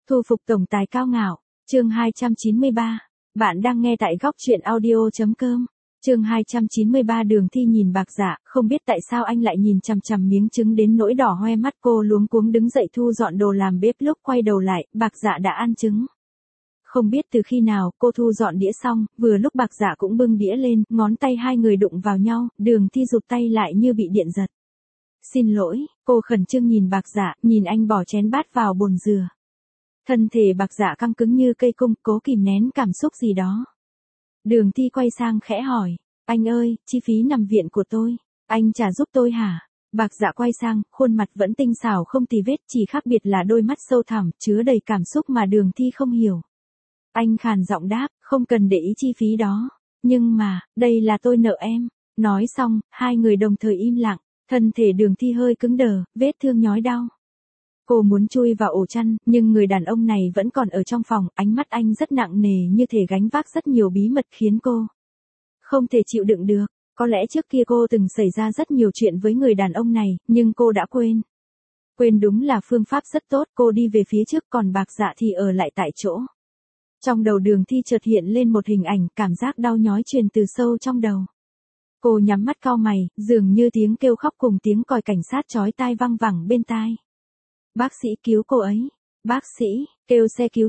Thu phục tổng tài cao ngạo, chương 293. Bạn đang nghe tại góc truyện audio.com. Chương 293 Đường Thi nhìn Bạc Dạ, không biết tại sao anh lại nhìn chằm chằm miếng trứng đến nỗi đỏ hoe mắt, cô luống cuống đứng dậy thu dọn đồ làm bếp, lúc quay đầu lại, Bạc Dạ đã ăn trứng. Không biết từ khi nào, cô thu dọn đĩa xong, vừa lúc Bạc Dạ cũng bưng đĩa lên, ngón tay hai người đụng vào nhau, Đường Thi rụt tay lại như bị điện giật. Xin lỗi, cô khẩn trương nhìn Bạc Dạ, nhìn anh bỏ chén bát vào bồn dừa. Thân thể Bạc Dạ căng cứng như cây cung, cố kìm nén cảm xúc gì đó. Đường Thi quay sang khẽ hỏi, anh ơi, chi phí nằm viện của tôi, anh trả giúp tôi hả? Bạc Dạ quay sang, khuôn mặt vẫn tinh xảo không tì vết, chỉ khác biệt là đôi mắt sâu thẳm, chứa đầy cảm xúc mà Đường Thi không hiểu. Anh khàn giọng đáp, không cần để ý chi phí đó. Nhưng mà, đây là tôi nợ em. Nói xong, hai người đồng thời im lặng, thân thể Đường Thi hơi cứng đờ, vết thương nhói đau. Cô muốn chui vào ổ chăn, nhưng người đàn ông này vẫn còn ở trong phòng, ánh mắt anh rất nặng nề như thể gánh vác rất nhiều bí mật khiến cô không thể chịu đựng được. Có lẽ trước kia cô từng xảy ra rất nhiều chuyện với người đàn ông này, nhưng cô đã quên. Quên đúng là phương pháp rất tốt, cô đi về phía trước còn Bạc Dạ thì ở lại tại chỗ. Trong đầu Đường Thi chợt hiện lên một hình ảnh, cảm giác đau nhói truyền từ sâu trong đầu. Cô nhắm mắt cau mày, dường như tiếng kêu khóc cùng tiếng còi cảnh sát chói tai vang vẳng bên tai. Bác sĩ cứu cô ấy. Bác sĩ, kêu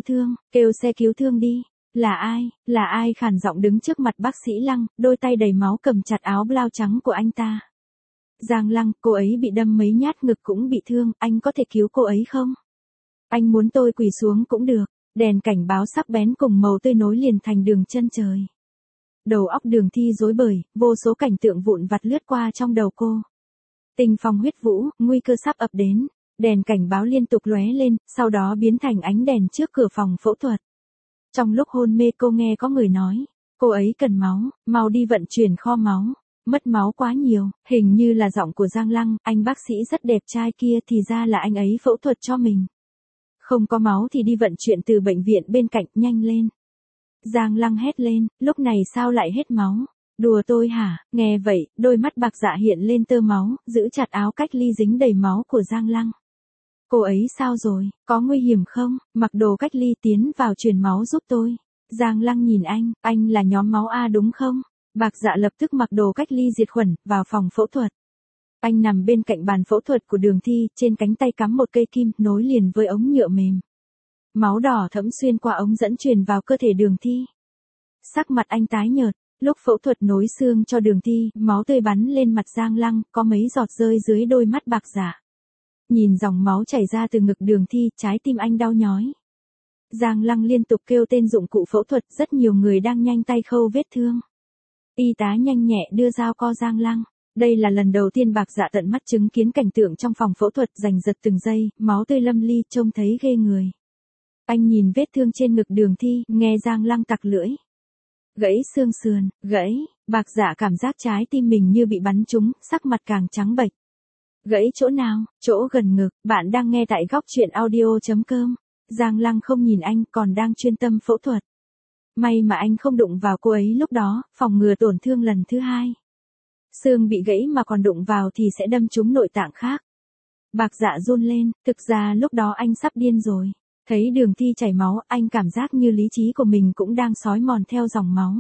xe cứu thương đi. Là ai khàn giọng đứng trước mặt bác sĩ Lăng, đôi tay đầy máu cầm chặt áo blau trắng của anh ta. Giang Lăng, cô ấy bị đâm mấy nhát, ngực cũng bị thương, anh có thể cứu cô ấy không? Anh muốn tôi quỳ xuống cũng được. Đèn cảnh báo sắc bén cùng màu tươi nối liền thành đường chân trời. Đầu óc Đường Thi rối bời, vô số cảnh tượng vụn vặt lướt qua trong đầu cô. Tình phong huyết vũ, nguy cơ sắp ập đến. Đèn cảnh báo liên tục lóe lên, sau đó biến thành ánh đèn trước cửa phòng phẫu thuật. Trong lúc hôn mê cô nghe có người nói, cô ấy cần máu, mau đi vận chuyển kho máu, mất máu quá nhiều, hình như là giọng của Giang Lăng, anh bác sĩ rất đẹp trai kia thì ra là anh ấy phẫu thuật cho mình. Không có máu thì đi vận chuyển từ bệnh viện bên cạnh, nhanh lên. Giang Lăng hét lên, lúc này sao lại hết máu? Đùa tôi hả? Nghe vậy, đôi mắt Bạc Dạ hiện lên tơ máu, giữ chặt áo cách ly dính đầy máu của Giang Lăng. Cô ấy sao rồi, có nguy hiểm không? Mặc đồ cách ly tiến vào truyền máu giúp tôi. Giang Lăng nhìn anh là nhóm máu A đúng không? Bạc Dạ lập tức mặc đồ cách ly diệt khuẩn, vào phòng phẫu thuật. Anh nằm bên cạnh bàn phẫu thuật của Đường Thi, trên cánh tay cắm một cây kim, nối liền với ống nhựa mềm. Máu đỏ thẫm xuyên qua ống dẫn truyền vào cơ thể Đường Thi. Sắc mặt anh tái nhợt, lúc phẫu thuật nối xương cho Đường Thi, máu tươi bắn lên mặt Giang Lăng, có mấy giọt rơi dưới đôi mắt Bạc Dạ. Nhìn dòng máu chảy ra từ ngực Đường Thi, trái tim anh đau nhói. Giang Lăng liên tục kêu tên dụng cụ phẫu thuật, rất nhiều người đang nhanh tay khâu vết thương. Y tá nhanh nhẹ đưa dao co Giang Lăng. Đây là lần đầu tiên Bạc Dạ tận mắt chứng kiến cảnh tượng trong phòng phẫu thuật, giành giật từng giây, máu tươi lâm ly, trông thấy ghê người. Anh nhìn vết thương trên ngực Đường Thi, nghe Giang Lăng tặc lưỡi. Gãy xương sườn, gãy, Bạc Dạ cảm giác trái tim mình như bị bắn trúng, sắc mặt càng trắng bệch. Gãy chỗ nào? Chỗ gần ngực. Bạn đang nghe tại góc truyện audio.com. Giang Lăng không nhìn anh, còn đang chuyên tâm phẫu thuật. May mà anh không đụng vào cô ấy lúc đó, phòng ngừa tổn thương lần thứ hai. Xương bị gãy mà còn đụng vào thì sẽ đâm trúng nội tạng khác. Bạc Dạ run lên, thực ra lúc đó anh sắp điên rồi. Thấy Đường Thi chảy máu, anh cảm giác như lý trí của mình cũng đang xói mòn theo dòng máu.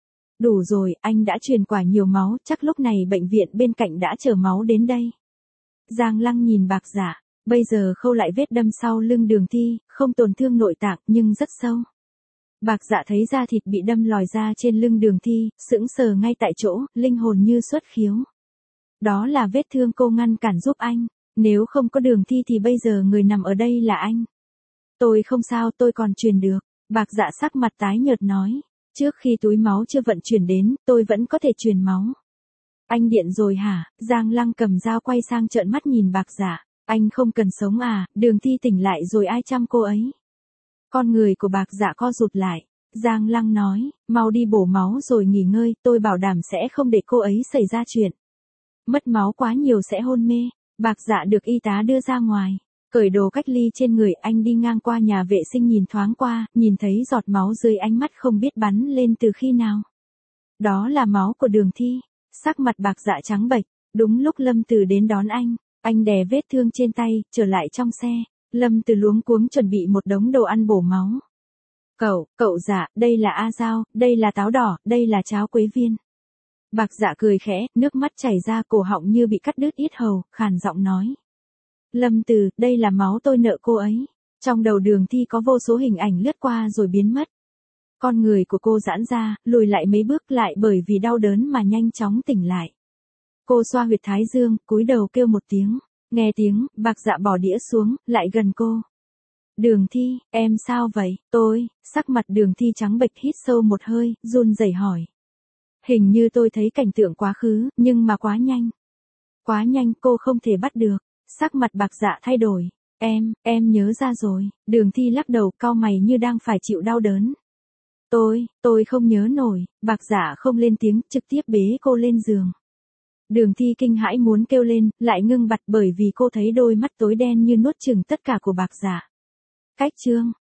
Đủ rồi, anh đã truyền quả nhiều máu, chắc lúc này bệnh viện bên cạnh đã chở máu đến đây. Giang Lăng nhìn Bạc Dạ, bây giờ khâu lại vết đâm sau lưng Đường Thi, không tổn thương nội tạng nhưng rất sâu. Bạc Dạ thấy da thịt bị đâm lòi ra trên lưng Đường Thi, sững sờ ngay tại chỗ, linh hồn như xuất khiếu. Đó là vết thương cô ngăn cản giúp anh, nếu không có Đường Thi thì bây giờ người nằm ở đây là anh. Tôi không sao, tôi còn truyền được. Bạc Dạ sắc mặt tái nhợt nói, trước khi túi máu chưa vận chuyển đến, tôi vẫn có thể truyền máu. Anh điện rồi hả? Giang Lăng cầm dao quay sang trợn mắt nhìn Bạc Dạ. Anh không cần sống à? Đường Thi tỉnh lại rồi ai chăm cô ấy? Con người của Bạc Dạ co rụt lại. Giang Lăng nói, mau đi bổ máu rồi nghỉ ngơi, tôi bảo đảm sẽ không để cô ấy xảy ra chuyện. Mất máu quá nhiều sẽ hôn mê. Bạc Dạ được y tá đưa ra ngoài. Cởi đồ cách ly trên người, anh đi ngang qua nhà vệ sinh nhìn thoáng qua, nhìn thấy giọt máu dưới ánh mắt không biết bắn lên từ khi nào. Đó là máu của Đường Thi. Sắc mặt Bạc Dạ trắng bệch, đúng lúc Lâm Từ đến đón anh đè vết thương trên tay, trở lại trong xe. Lâm Từ luống cuống chuẩn bị một đống đồ ăn bổ máu. Cậu dạ, đây là A Dao, đây là táo đỏ, đây là cháo quế viên. Bạc Dạ cười khẽ, nước mắt chảy ra cổ họng như bị cắt đứt yết hầu, khàn giọng nói. Lâm Từ, đây là máu tôi nợ cô ấy. Trong đầu Đường Thi có vô số hình ảnh lướt qua rồi biến mất. Con người của cô giãn ra, lùi lại mấy bước lại bởi vì đau đớn mà nhanh chóng tỉnh lại. Cô xoa huyệt thái dương, cúi đầu kêu một tiếng. Nghe tiếng, Bạc Dạ bỏ đĩa xuống, lại gần cô. Đường Thi, em sao vậy? Sắc mặt Đường Thi trắng bệch hít sâu một hơi, run rẩy hỏi. Hình như tôi thấy cảnh tượng quá khứ, nhưng mà quá nhanh. Quá nhanh cô không thể bắt được. Sắc mặt Bạc Dạ thay đổi. Em nhớ ra rồi. Đường Thi lắc đầu cau mày như đang phải chịu đau đớn. Tôi không nhớ nổi. Bạc Dạ không lên tiếng, trực tiếp bế cô lên giường. Đường Thi kinh hãi muốn kêu lên, lại ngưng bặt bởi vì cô thấy đôi mắt tối đen như nuốt chửng tất cả của Bạc Dạ. Cách chương